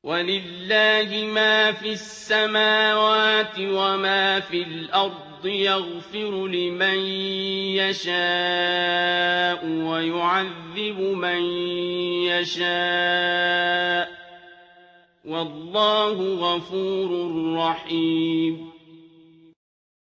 وَلِلَّهِ مَا فِي السَّمَاوَاتِ وَمَا فِي الْأَرْضِ يَغْفِرُ لِمَن يَشَاءُ وَيُعَذِّبُ مَن يَشَاءُ ۚ وَاللَّهُ غَفُورٌ رَّحِيمٌ